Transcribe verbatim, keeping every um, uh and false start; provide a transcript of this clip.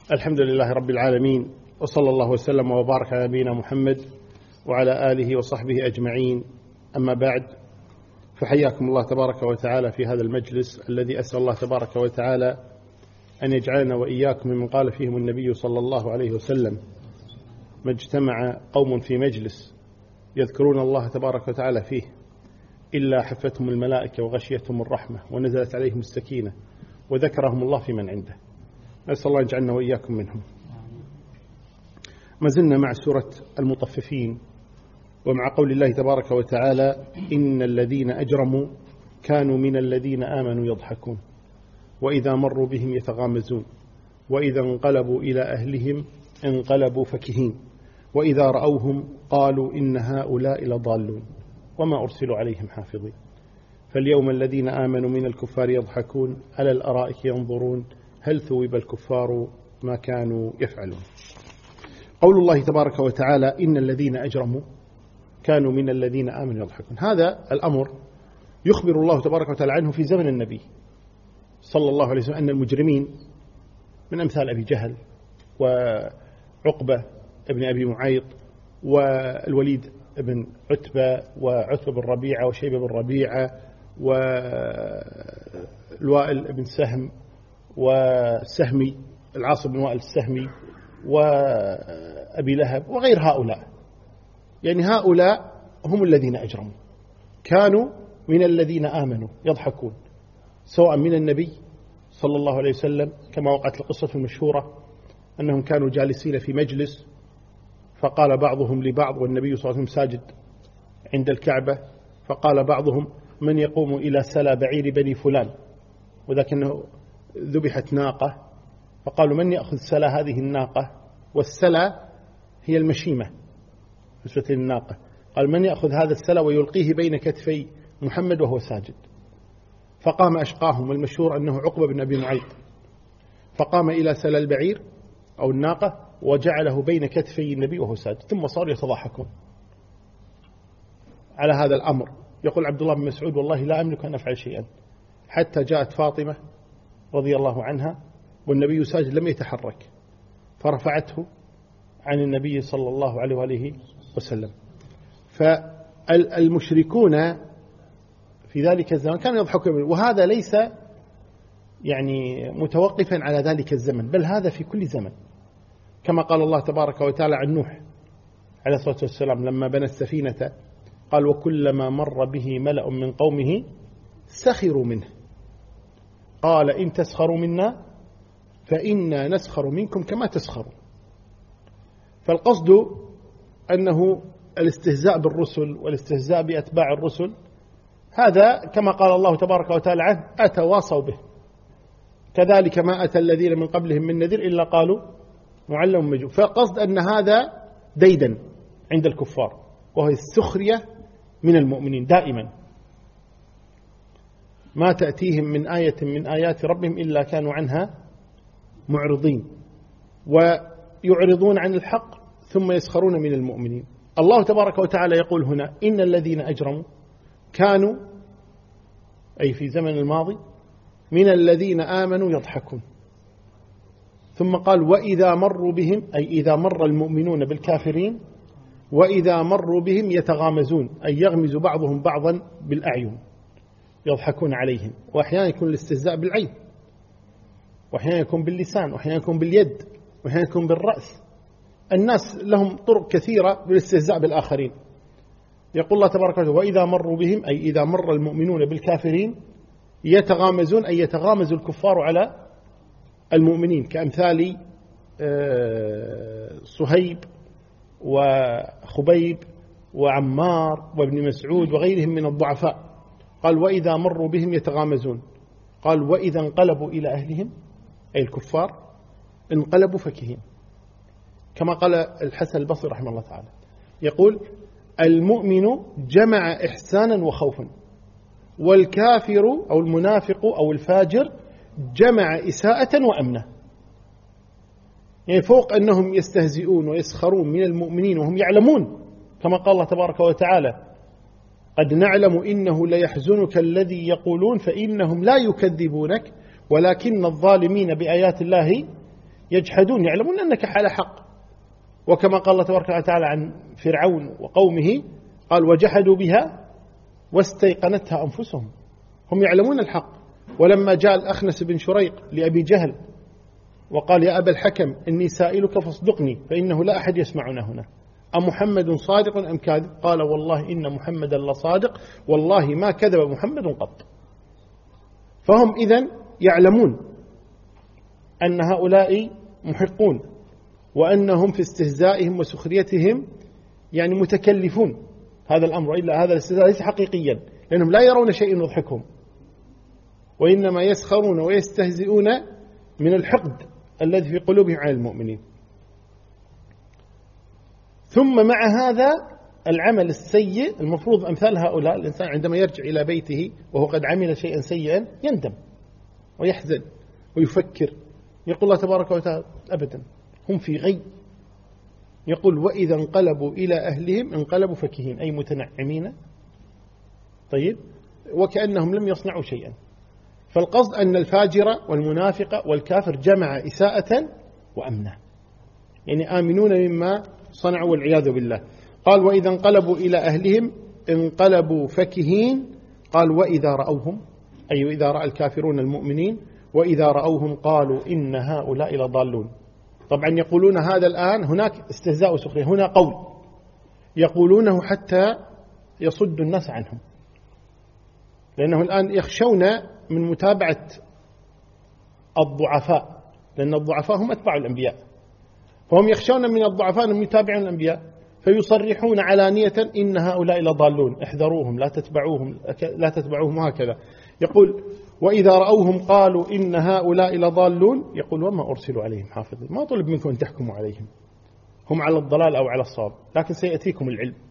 الحمد لله رب العالمين، وصلى الله وسلم وبارك على نبينا محمد وعلى آله وصحبه أجمعين. أما بعد، فحياكم الله تبارك وتعالى في هذا المجلس الذي أسأل الله تبارك وتعالى أن يجعلنا وإياكم ممن قال فيهم النبي صلى الله عليه وسلم: ما اجتمع قوم في مجلس يذكرون الله تبارك وتعالى فيه إلا حفتهم الملائكة وغشيتهم الرحمة ونزلت عليهم السكينة وذكرهم الله في من عنده. نسأل الله يجعلنا وإياكم منهم. ما زلنا مع سورة المطففين، ومع قول الله تبارك وتعالى: إن الذين أجرموا كانوا من الذين آمنوا يضحكون وإذا مروا بهم يتغامزون وإذا انقلبوا إلى أهلهم انقلبوا فكهين وإذا رأوهم قالوا إن هؤلاء لضالون وما أرسلوا عليهم حافظين. فاليوم الذين آمنوا من الكفار يضحكون على الأرائك ينظرون هل ثوب الكفار ما كانوا يفعلون. قول الله تبارك وتعالى: إن الذين أجرموا كانوا من الذين آمنوا يضحكون، هذا الأمر يخبر الله تبارك وتعالى عنه في زمن النبي صلى الله عليه وسلم، أن المجرمين من أمثال أبي جهل وعقبة ابن أبي معيط والوليد ابن عتبة وعتبة بن ربيعة وشيبة بن ربيعة والوائل ابن سهم والسهمي العاص بن وائل السهمي وأبي لهب وغير هؤلاء. يعني هؤلاء هم الذين أجرموا، كانوا من الذين آمنوا يضحكون، سواء من النبي صلى الله عليه وسلم كما وقعت القصة المشهورة أنهم كانوا جالسين في مجلس فقال بعضهم لبعض والنبي صلى الله عليه وسلم ساجد عند الكعبة، فقال بعضهم: من يقوم إلى سلا بعير بني فلان، وذاك أنه ذبحت ناقة، فقالوا: من يأخذ سلا هذه الناقة؟ والسلا هي المشيمة نسبة للناقة. قال: من يأخذ هذا السلا ويلقيه بين كتفي محمد وهو ساجد؟ فقام أشقاهم، والمشهور أنه عقبة بن أبي معيط، فقام إلى سلا البعير أو الناقة وجعله بين كتفي النبي وهو ساجد، ثم صاروا يتضاحكون على هذا الأمر. يقول عبد الله بن مسعود: والله لا أملك أن أفعل شيئا، حتى جاءت فاطمة رضي الله عنها والنبي ساجد لم يتحرك، فرفعته عن النبي صلى الله عليه وآله وسلم. فالمشركون في ذلك الزمن كانوا يضحكون، وهذا ليس يعني متوقفا على ذلك الزمن، بل هذا في كل زمن، كما قال الله تبارك وتعالى عن نوح عليه الصلاة والسلام لما بنى السفينة قال: وكلما مر به ملأ من قومه سخروا منه قال إن تسخروا منا فإنا نسخر منكم كما تسخرون. فالقصد أنه الاستهزاء بالرسل والاستهزاء بأتباع الرسل هذا كما قال الله تبارك وتعالى عنه: أتواصوا به، كذلك ما أتى الذين من قبلهم من نذير إلا قالوا معلم مجنون. فقصد أن هذا ديدا عند الكفار، وهي السخرية من المؤمنين دائما، ما تأتيهم من آية من آيات ربهم إلا كانوا عنها معرضين ويعرضون عن الحق ثم يسخرون من المؤمنين. الله تبارك وتعالى يقول هنا: إن الذين أجرموا كانوا، أي في زمن الماضي، من الذين آمنوا يضحكون، ثم قال: وإذا مروا بهم، أي إذا مر المؤمنون بالكافرين، وإذا مروا بهم يتغامزون، أي يغمز بعضهم بعضا بالأعين يضحكون عليهم. وأحيانا يكون الاستهزاء بالعين، وأحيانا يكون باللسان، وأحيانا يكون باليد، وأحيانا يكون بالرأس. الناس لهم طرق كثيرة بالاستهزاء بالآخرين. يقول الله تبارك وتعالى: وإذا مروا بهم، أي إذا مر المؤمنون بالكافرين يتغامزون، أي يتغامز الكفار على المؤمنين، كأمثال صهيب وخبيب وعمار وابن مسعود وغيرهم من الضعفاء. قال: وإذا مروا بهم يتغامزون. قال: وإذا انقلبوا إلى أهلهم، أي الكفار، انقلبوا فكهين، كما قال الحسن البصري رحمه الله تعالى، يقول: المؤمن جمع إحسانا وخوفا، والكافر أو المنافق أو الفاجر جمع إساءة وأمنا. يعني فوق أنهم يستهزئون ويسخرون من المؤمنين وهم يعلمون، كما قال الله تبارك وتعالى: قد نعلم إنه ليحزنك الذي يقولون فإنهم لا يكذبونك ولكن الظالمين بآيات الله يجحدون يعلمون أنك على حق. وكما قال الله تبارك وتعالى عن فرعون وقومه قال وجحدوا بها واستيقنتها أنفسهم، هم يعلمون الحق. ولما جاء الأخنس بن شريق لأبي جهل وقال يا أبا الحكم إني سائلك فاصدقني فإنه لا أحد يسمعنا هنا، أمحمد صادق أم كاذب؟ قال والله إن محمدا لصادق والله ما كذب محمد قط. فهم إذن يعلمون أن هؤلاء محقون، وأنهم في استهزائهم وسخريتهم يعني متكلفون هذا الأمر، إلا هذا الاستهزاء ليس حقيقيا، لأنهم لا يرون شيء يضحكهم، وإنما يسخرون ويستهزئون من الحقد الذي في قلوبهم على المؤمنين. ثم مع هذا العمل السيء المفروض أمثال هؤلاء الإنسان عندما يرجع إلى بيته وهو قد عمل شيئا سيئا يندم ويحزن ويفكر. يقول الله تبارك وتعالى أبدا هم في غي، يقول وإذا انقلبوا إلى أهلهم انقلبوا فكهين، أي متنعمين طيب وكأنهم لم يصنعوا شيئا. فالقصد أن الفاجر والمنافق والكافر جمع إساءة وأمنا، يعني آمنون مما صنعوا والعياذ بالله. قال وإذا انقلبوا إلى أهلهم انقلبوا فكهين. قال وإذا رأوهم، أي إذا رأى الكافرون المؤمنين وإذا رأوهم قالوا إن هؤلاء لضالون. طبعا يقولون هذا الآن، هناك استهزاء وسخرية، هنا قول يقولونه حتى يصد الناس عنهم، لأنه الآن يخشون من متابعة الضعفاء، لأن الضعفاء هم أتباع الأنبياء، فهم يخشون من الضعفاء أنهم يتابعون الأنبياء، فيصرحون علانية إن هؤلاء لضالون احذروهم لا تتبعوهم لا تتبعوهم وهكذا. يقول وإذا رأوهم قالوا إن هؤلاء لضالون. يقول وما أرسلوا عليهم حافظين، ما طلب منكم أن تحكموا عليهم، هم على الضلال أو على الصواب، لكن سيأتيكم العلم